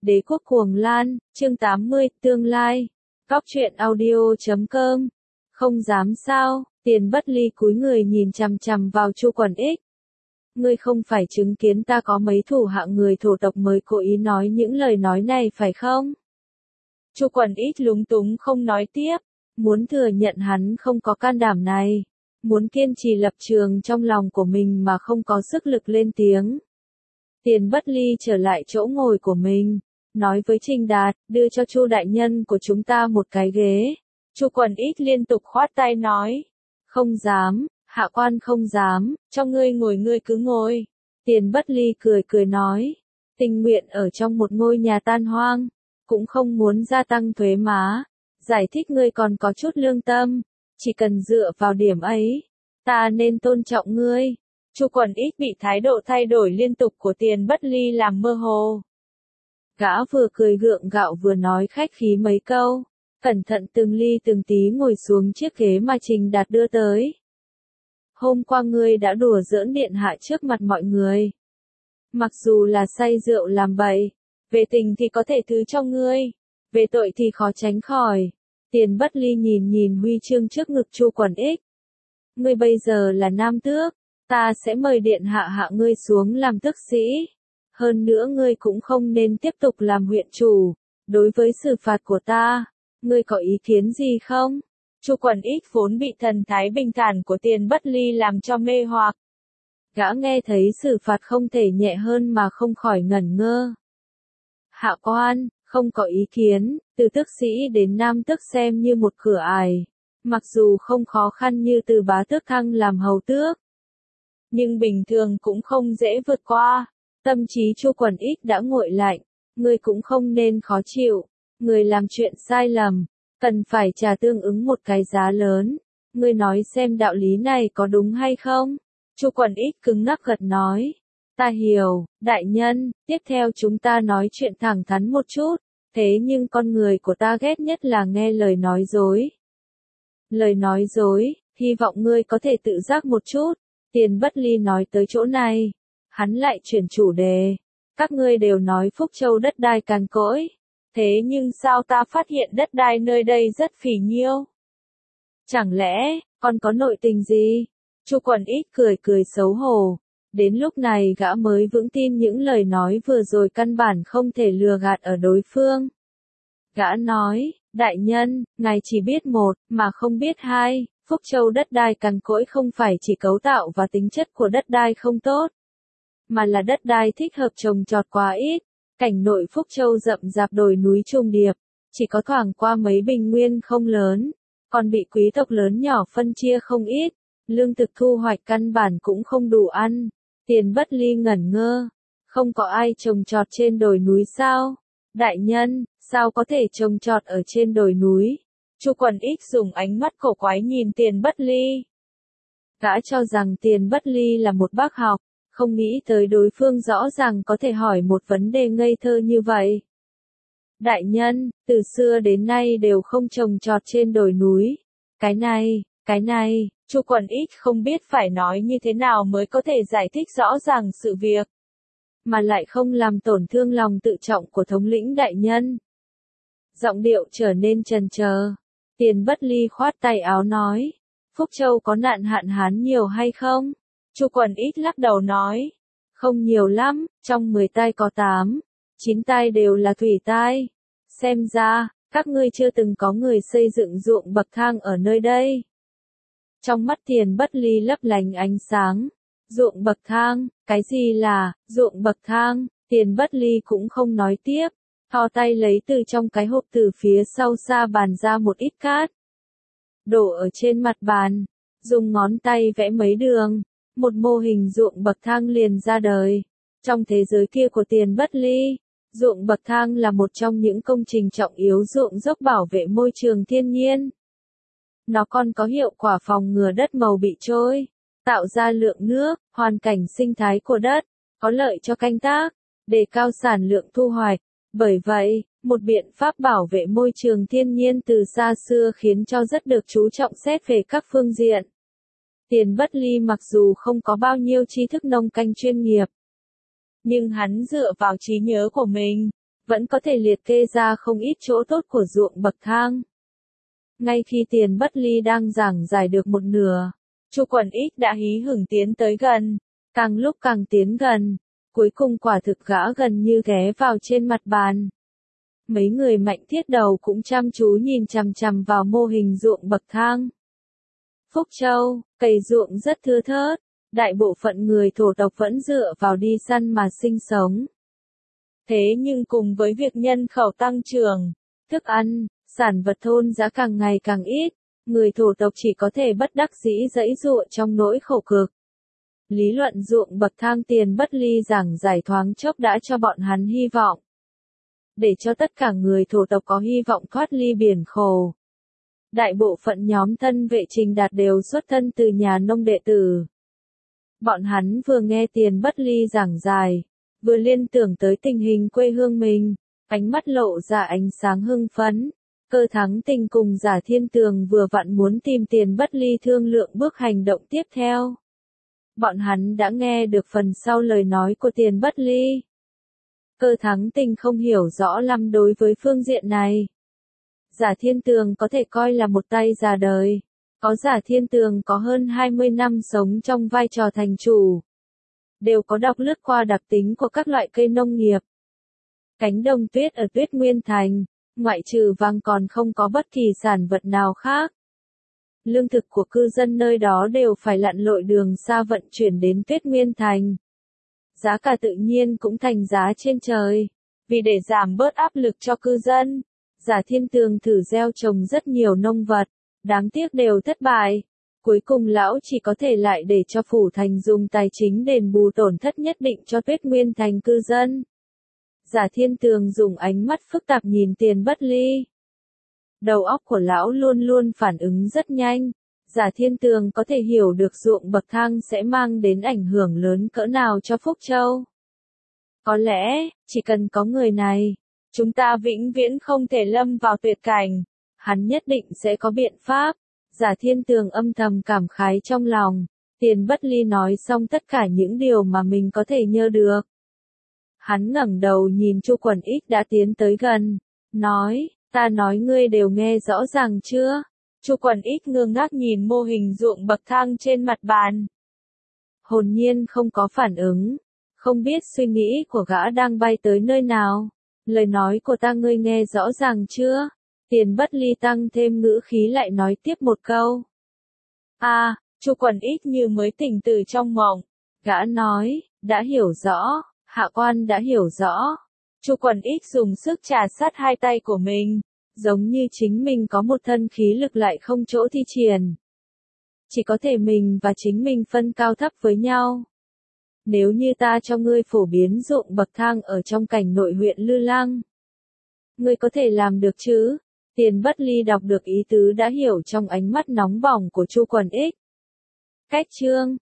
Đế quốc cuồng lan, chương 80, tương lai. Cóc truyện audio.com. Không dám sao, Tiền Bất Ly cúi người nhìn chằm chằm vào Chu Quần Ích. Ngươi không phải chứng kiến ta có mấy thủ hạ người thổ tộc mới cố ý nói những lời nói này phải không? Chu Quần Ích lúng túng không nói tiếp, muốn thừa nhận hắn không có can đảm này, muốn kiên trì lập trường trong lòng của mình mà không có sức lực lên tiếng. Tiền Bất Ly trở lại chỗ ngồi của mình, nói với Trình Đạt, đưa cho Chu đại nhân của chúng ta một cái ghế. Chu Quần Ích liên tục khoát tay nói, không dám, hạ quan không dám, cho ngươi ngồi ngươi cứ ngồi. Tiền Bất Ly cười cười nói, tình nguyện ở trong một ngôi nhà tan hoang, cũng không muốn gia tăng thuế má, giải thích ngươi còn có chút lương tâm, chỉ cần dựa vào điểm ấy, ta nên tôn trọng ngươi. Chu Quần Ích bị thái độ thay đổi liên tục của Tiền Bất Ly làm mơ hồ. Gã vừa cười gượng gạo vừa nói khách khí mấy câu, cẩn thận từng ly từng tí ngồi xuống chiếc ghế mà Trình Đạt đưa tới. Hôm qua ngươi đã đùa giỡn điện hạ trước mặt mọi người. Mặc dù là say rượu làm bậy, về tình thì có thể thứ cho ngươi, về tội thì khó tránh khỏi. Tiền Bất Ly nhìn nhìn huy chương trước ngực Chu Quần Ích. Ngươi bây giờ là nam tước, ta sẽ mời điện hạ hạ ngươi xuống làm tước sĩ. Hơn nữa ngươi cũng không nên tiếp tục làm huyện chủ. Đối với xử phạt của ta, ngươi có ý kiến gì không? Chu Quần Ích vốn bị thần thái bình thản của Tiền Bất Ly làm cho mê hoặc. Gã nghe thấy xử phạt không thể nhẹ hơn mà không khỏi ngẩn ngơ. Hạ quan, không có ý kiến, từ tước sĩ đến nam tước xem như một cửa ải. Mặc dù không khó khăn như từ bá tước thăng làm hầu tước, nhưng bình thường cũng không dễ vượt qua. Tâm trí Chu Quần Ích đã nguội lạnh, ngươi cũng không nên khó chịu, người làm chuyện sai lầm, cần phải trả tương ứng một cái giá lớn. Ngươi nói xem đạo lý này có đúng hay không? Chu Quần Ích cứng ngắc gật nói, ta hiểu, đại nhân, tiếp theo chúng ta nói chuyện thẳng thắn một chút, thế nhưng con người của ta ghét nhất là nghe lời nói dối. Lời nói dối, hy vọng ngươi có thể tự giác một chút. Tiền Bất Ly nói tới chỗ này, hắn lại chuyển chủ đề. Các ngươi đều nói Phúc Châu đất đai càn cỗi, thế nhưng sao ta phát hiện đất đai nơi đây rất phì nhiêu? Chẳng lẽ, còn có nội tình gì? Chu Quần Ích cười cười xấu hổ. Đến lúc này gã mới vững tin những lời nói vừa rồi căn bản không thể lừa gạt ở đối phương. Gã nói, đại nhân, ngài chỉ biết một, mà không biết hai. Phúc Châu đất đai cằn cỗi không phải chỉ cấu tạo và tính chất của đất đai không tốt, mà là đất đai thích hợp trồng trọt quá ít. Cảnh nội Phúc Châu rậm rạp đồi núi trùng điệp, chỉ có thoảng qua mấy bình nguyên không lớn, còn bị quý tộc lớn nhỏ phân chia không ít, lương thực thu hoạch căn bản cũng không đủ ăn. Tiền Bất Ly ngẩn ngơ, không có ai trồng trọt trên đồi núi sao? Đại nhân, sao có thể trồng trọt ở trên đồi núi? Chu Quần Ích dùng ánh mắt cổ quái nhìn Tiền Bất Ly. Gã cho rằng Tiền Bất Ly là một bác học, không nghĩ tới đối phương rõ ràng có thể hỏi một vấn đề ngây thơ như vậy. Đại nhân, từ xưa đến nay đều không trồng trọt trên đồi núi. Cái này, Chu Quần Ích không biết phải nói như thế nào mới có thể giải thích rõ ràng sự việc, mà lại không làm tổn thương lòng tự trọng của thống lĩnh đại nhân. Giọng điệu trở nên chần chờ. Tiền Bất Ly khoát tay áo nói, Phúc Châu có nạn hạn hán nhiều hay không? Chu Quần Ích lắc đầu nói, không nhiều lắm, trong 10 tai có 8, 9 tai đều là thủy tai. Xem ra, các ngươi chưa từng có người xây dựng ruộng bậc thang ở nơi đây. Trong mắt Tiền Bất Ly lấp lánh ánh sáng. Ruộng bậc thang, cái gì là ruộng bậc thang? Tiền Bất Ly cũng không nói tiếp, thò tay lấy từ trong cái hộp từ phía sau xa bàn ra một ít cát, đổ ở trên mặt bàn, dùng ngón tay vẽ mấy đường, một mô hình ruộng bậc thang liền ra đời. Trong thế giới kia của Tiền Bất Ly, ruộng bậc thang là một trong những công trình trọng yếu ruộng dốc bảo vệ môi trường thiên nhiên. Nó còn có hiệu quả phòng ngừa đất màu bị trôi, tạo ra lượng nước, hoàn cảnh sinh thái của đất, có lợi cho canh tác, đề cao sản lượng thu hoạch. Bởi vậy, một biện pháp bảo vệ môi trường thiên nhiên từ xa xưa khiến cho rất được chú trọng xét về các phương diện. Tiền Bất Ly mặc dù không có bao nhiêu tri thức nông canh chuyên nghiệp, nhưng hắn dựa vào trí nhớ của mình, vẫn có thể liệt kê ra không ít chỗ tốt của ruộng bậc thang. Ngay khi Tiền Bất Ly đang giảng giải được một nửa, Chu Quần Ích đã hí hửng tiến tới gần, càng lúc càng tiến gần, cuối cùng quả thực gã gần như ghé vào trên mặt bàn. Mấy người Mạnh Thiết Đầu cũng chăm chú nhìn chằm chằm vào mô hình ruộng bậc thang. Phúc Châu, cày ruộng rất thưa thớt, đại bộ phận người thổ tộc vẫn dựa vào đi săn mà sinh sống. Thế nhưng cùng với việc nhân khẩu tăng trưởng, thức ăn, sản vật thôn giá càng ngày càng ít, người thổ tộc chỉ có thể bất đắc dĩ giãy giụa trong nỗi khổ cực. Lý luận ruộng bậc thang Tiền Bất Ly giảng giải thoáng chốc đã cho bọn hắn hy vọng. Để cho tất cả người thổ tộc có hy vọng thoát ly biển khổ. Đại bộ phận nhóm thân vệ Trình Đạt đều xuất thân từ nhà nông đệ tử. Bọn hắn vừa nghe Tiền Bất Ly giảng giải, vừa liên tưởng tới tình hình quê hương mình, ánh mắt lộ ra ánh sáng hưng phấn. Cơ Thắng Tình cùng Giả Thiên Tường vừa vặn muốn tìm Tiền Bất Ly thương lượng bước hành động tiếp theo. Bọn hắn đã nghe được phần sau lời nói của Tiền Bất Ly. Cơ Thắng Tình không hiểu rõ lắm đối với phương diện này. Giả Thiên Tường có thể coi là một tay già đời. Có Giả Thiên Tường có hơn 20 năm sống trong vai trò thành chủ. Đều có đọc lướt qua đặc tính của các loại cây nông nghiệp. Cánh đồng tuyết ở Tuyết Nguyên Thành, ngoại trừ vàng còn không có bất kỳ sản vật nào khác. Lương thực của cư dân nơi đó đều phải lặn lội đường xa vận chuyển đến Tuyết Nguyên Thành. Giá cả tự nhiên cũng thành giá trên trời. Vì để giảm bớt áp lực cho cư dân, Giả Thiên Tường thử gieo trồng rất nhiều nông vật, đáng tiếc đều thất bại. Cuối cùng lão chỉ có thể lại để cho phủ thành dùng tài chính đền bù tổn thất nhất định cho Tuyết Nguyên Thành cư dân. Giả Thiên Tường dùng ánh mắt phức tạp nhìn Tiền Bất Ly. Đầu óc của lão luôn luôn phản ứng rất nhanh. Giả Thiên Tường có thể hiểu được ruộng bậc thang sẽ mang đến ảnh hưởng lớn cỡ nào cho Phúc Châu. Có lẽ, chỉ cần có người này, chúng ta vĩnh viễn không thể lâm vào tuyệt cảnh. Hắn nhất định sẽ có biện pháp. Giả Thiên Tường âm thầm cảm khái trong lòng. Tiền Bất Ly nói xong tất cả những điều mà mình có thể nhớ được. Hắn ngẩng đầu nhìn Chu Quần Ích đã tiến tới gần, nói, ta nói ngươi đều nghe rõ ràng chưa? Chu Quần Ích ngơ ngác nhìn mô hình ruộng bậc thang trên mặt bàn. Hồn nhiên không có phản ứng, không biết suy nghĩ của gã đang bay tới nơi nào. Lời nói của ta ngươi nghe rõ ràng chưa? Tiền Bất Ly tăng thêm ngữ khí lại nói tiếp một câu. Chu Quần Ích như mới tỉnh từ trong mộng. Gã nói, đã hiểu rõ, hạ quan đã hiểu rõ. Chu Quần Ích dùng sức trà sát hai tay của mình, giống như chính mình có một thân khí lực lại không chỗ thi triển. Chỉ có thể mình và chính mình phân cao thấp với nhau. Nếu như ta cho ngươi phổ biến ruộng bậc thang ở trong cảnh nội huyện Lư Lăng, ngươi có thể làm được chứ? Tiền Bất Ly đọc được ý tứ đã hiểu trong ánh mắt nóng bỏng của Chu Quần Ích. Cách chương